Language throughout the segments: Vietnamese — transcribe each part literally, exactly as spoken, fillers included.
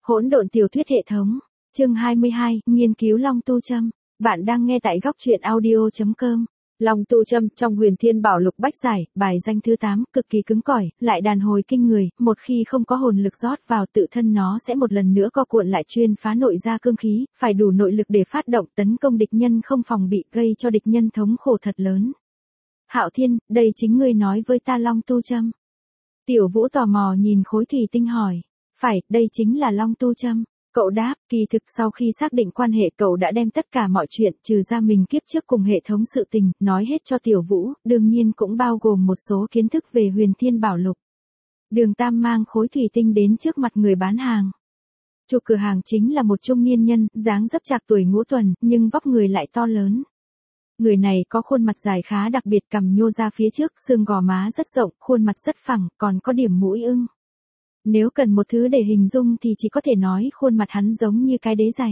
Hỗn độn tiểu thuyết hệ thống, chương hai mươi hai, nghiên cứu Long Tu Châm. Bạn đang nghe tại góc truyện audio chấm com. Long Tu Châm trong Huyền Thiên Bảo Lục Bách Giải, bài danh thứ tám, cực kỳ cứng cỏi, lại đàn hồi kinh người, một khi không có hồn lực rót vào tự thân nó sẽ một lần nữa co cuộn lại chuyên phá nội ra cương khí, phải đủ nội lực để phát động tấn công địch nhân không phòng bị, gây cho địch nhân thống khổ thật lớn. Hạo Thiên, đây chính ngươi nói với ta Long Tu Châm. Tiểu Vũ tò mò nhìn khối thủy tinh hỏi. Phải, đây chính là Long Tu Châm. Cậu đáp, kỳ thực sau khi xác định quan hệ cậu đã đem tất cả mọi chuyện trừ ra mình kiếp trước cùng hệ thống sự tình, nói hết cho Tiểu Vũ, đương nhiên cũng bao gồm một số kiến thức về Huyền Thiên Bảo Lục. Đường Tam mang khối thủy tinh đến trước mặt người bán hàng. Chủ cửa hàng chính là một trung niên nhân, dáng dấp trạc tuổi ngũ tuần, nhưng vóc người lại to lớn. Người này có khuôn mặt dài khá đặc biệt, cằm nhô ra phía trước, xương gò má rất rộng, khuôn mặt rất phẳng, còn có điểm mũi ưng. Nếu cần một thứ để hình dung thì chỉ có thể nói khuôn mặt hắn giống như cái đế giày.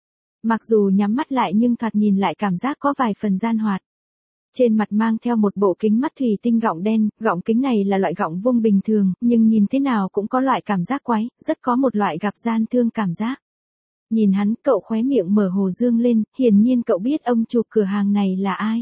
Mặc dù nhắm mắt lại nhưng thoạt nhìn lại cảm giác có vài phần gian hoạt. Trên mặt mang theo một bộ kính mắt thủy tinh gọng đen, gọng kính này là loại gọng vuông bình thường, nhưng nhìn thế nào cũng có loại cảm giác quái, rất có một loại gặp gian thương cảm giác. Nhìn hắn, cậu khóe miệng mở hồ dương lên, hiển nhiên cậu biết ông chủ cửa hàng này là ai.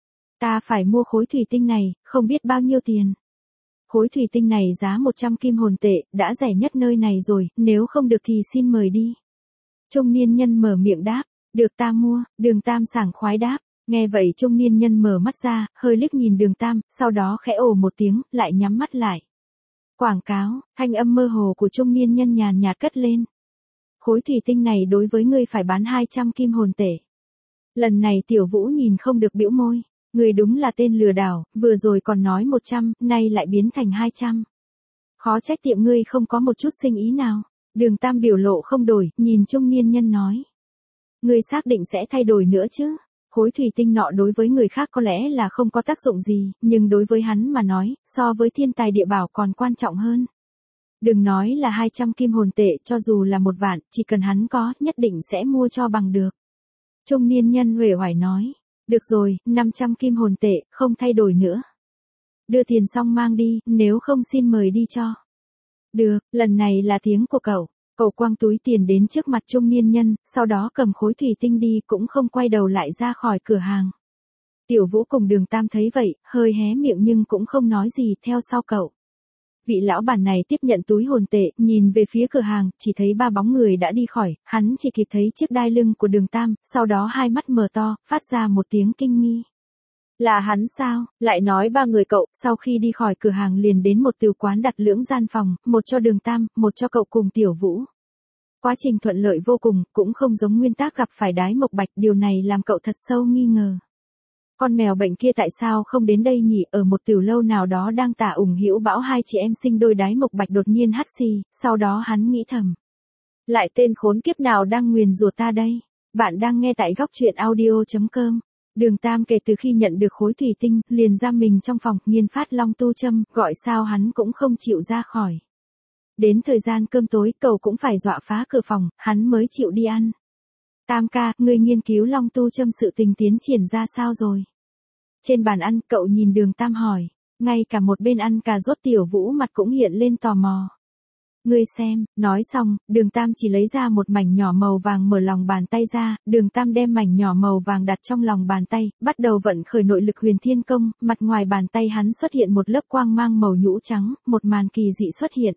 Ta phải mua khối thủy tinh này, không biết bao nhiêu tiền. Khối thủy tinh này giá một trăm kim hồn tệ, đã rẻ nhất nơi này rồi, nếu không được thì xin mời đi. Trung niên nhân mở miệng đáp, được ta mua, Đường Tam sảng khoái đáp. Nghe vậy trung niên nhân mở mắt ra, hơi liếc nhìn Đường Tam, sau đó khẽ ồ một tiếng, lại nhắm mắt lại. Quảng cáo, thanh âm mơ hồ của trung niên nhân nhàn nhạt cất lên. Khối thủy tinh này đối với ngươi phải bán hai trăm kim hồn tệ. Lần này Tiểu Vũ nhìn không được bĩu môi. Người đúng là tên lừa đảo, vừa rồi còn nói một trăm, nay lại biến thành hai trăm. Khó trách tiệm ngươi không có một chút sinh ý nào. Đường Tam biểu lộ không đổi, nhìn trung niên nhân nói. Ngươi xác định sẽ thay đổi nữa chứ? Khối thủy tinh nọ đối với người khác có lẽ là không có tác dụng gì, nhưng đối với hắn mà nói, so với thiên tài địa bảo còn quan trọng hơn. Đừng nói là hai trăm kim hồn tệ, cho dù là một vạn, chỉ cần hắn có, nhất định sẽ mua cho bằng được. Trung niên nhân uể oải nói. Được rồi, năm trăm kim hồn tệ, không thay đổi nữa. Đưa tiền xong mang đi, nếu không xin mời đi cho. Được, lần này là tiếng của cậu. Cậu quăng túi tiền đến trước mặt trung niên nhân, sau đó cầm khối thủy tinh đi cũng không quay đầu lại ra khỏi cửa hàng. Tiểu Vũ cùng Đường Tam thấy vậy, hơi hé miệng nhưng cũng không nói gì theo sau cậu. Vị lão bản này tiếp nhận túi hồn tệ, nhìn về phía cửa hàng, chỉ thấy ba bóng người đã đi khỏi, hắn chỉ kịp thấy chiếc đai lưng của Đường Tam, sau đó hai mắt mở to, phát ra một tiếng kinh nghi. Là hắn sao? Lại nói ba người cậu, sau khi đi khỏi cửa hàng liền đến một tiểu quán đặt lưỡng gian phòng, một cho Đường Tam, một cho cậu cùng Tiểu Vũ. Quá trình thuận lợi vô cùng, cũng không giống nguyên tắc gặp phải đái mộc bạch, điều này làm cậu thật sâu nghi ngờ. Con mèo bệnh kia tại sao không đến đây nhỉ? Ở một tiểu lâu nào đó đang tả ủng hữu bão hai chị em sinh đôi đái mộc bạch đột nhiên hắt xì, sau đó hắn nghĩ thầm. Lại tên khốn kiếp nào đang nguyền rủa ta đây? Bạn đang nghe tại góc truyện audio chấm com. Đường Tam kể từ khi nhận được khối thủy tinh, liền giam mình trong phòng, nghiên phát Long Tu Châm, gọi sao hắn cũng không chịu ra khỏi. Đến thời gian cơm tối, cậu cũng phải dọa phá cửa phòng, hắn mới chịu đi ăn. Tam ca, ngươi nghiên cứu Long Tu Châm sự tình tiến triển ra sao rồi? Trên bàn ăn, cậu nhìn Đường Tam hỏi. Ngay cả một bên ăn cà rốt Tiểu Vũ mặt cũng hiện lên tò mò. Ngươi xem, nói xong, Đường Tam chỉ lấy ra một mảnh nhỏ màu vàng mở lòng bàn tay ra, Đường Tam đem mảnh nhỏ màu vàng đặt trong lòng bàn tay, bắt đầu vận khởi nội lực Huyền Thiên Công, mặt ngoài bàn tay hắn xuất hiện một lớp quang mang màu nhũ trắng, một màn kỳ dị xuất hiện.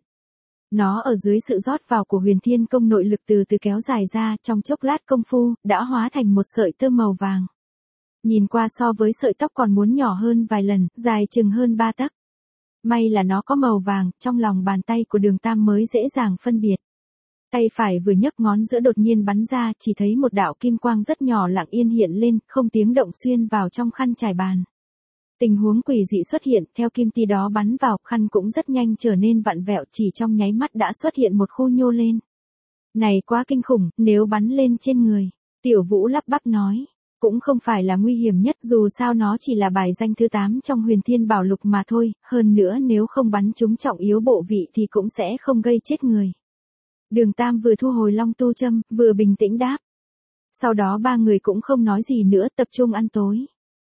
Nó ở dưới sự rót vào của Huyền Thiên Công nội lực từ từ kéo dài ra, trong chốc lát công phu, đã hóa thành một sợi tơ màu vàng. Nhìn qua so với sợi tóc còn muốn nhỏ hơn vài lần, dài chừng hơn ba tấc. May là nó có màu vàng, trong lòng bàn tay của Đường Tam mới dễ dàng phân biệt. Tay phải vừa nhấc ngón giữa đột nhiên bắn ra, chỉ thấy một đạo kim quang rất nhỏ lặng yên hiện lên, không tiếng động xuyên vào trong khăn trải bàn. Tình huống quỷ dị xuất hiện, theo kim ti đó bắn vào, khăn cũng rất nhanh trở nên vặn vẹo, chỉ trong nháy mắt đã xuất hiện một khu nhô lên. Này quá kinh khủng, nếu bắn lên trên người. Tiểu Vũ lắp bắp nói. Cũng không phải là nguy hiểm nhất, dù sao nó chỉ là bài danh thứ tám trong Huyền Thiên Bảo Lục mà thôi, hơn nữa nếu không bắn trúng trọng yếu bộ vị thì cũng sẽ không gây chết người. Đường Tam vừa thu hồi Long Tu Châm, vừa bình tĩnh đáp. Sau đó ba người cũng không nói gì nữa, tập trung ăn tối.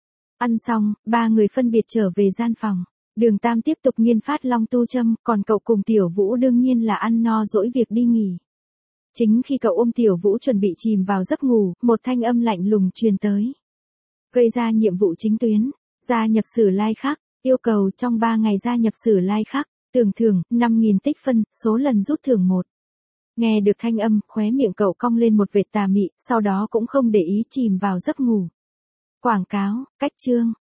Ăn xong, ba người phân biệt trở về gian phòng. Đường Tam tiếp tục nghiên phát Long Tu Châm, còn cậu cùng Tiểu Vũ đương nhiên là ăn no dỗi việc đi nghỉ. Chính khi cậu ôm Tiểu Vũ chuẩn bị chìm vào giấc ngủ, một thanh âm lạnh lùng truyền tới. Gây ra nhiệm vụ chính tuyến, gia nhập sử lai khắc, yêu cầu trong ba ngày gia nhập sử lai khắc, tưởng thưởng năm nghìn tích phân, số lần rút thưởng một. Nghe được thanh âm, khóe miệng cậu cong lên một vệt tà mị, sau đó cũng không để ý chìm vào giấc ngủ. Quảng cáo, cách chương,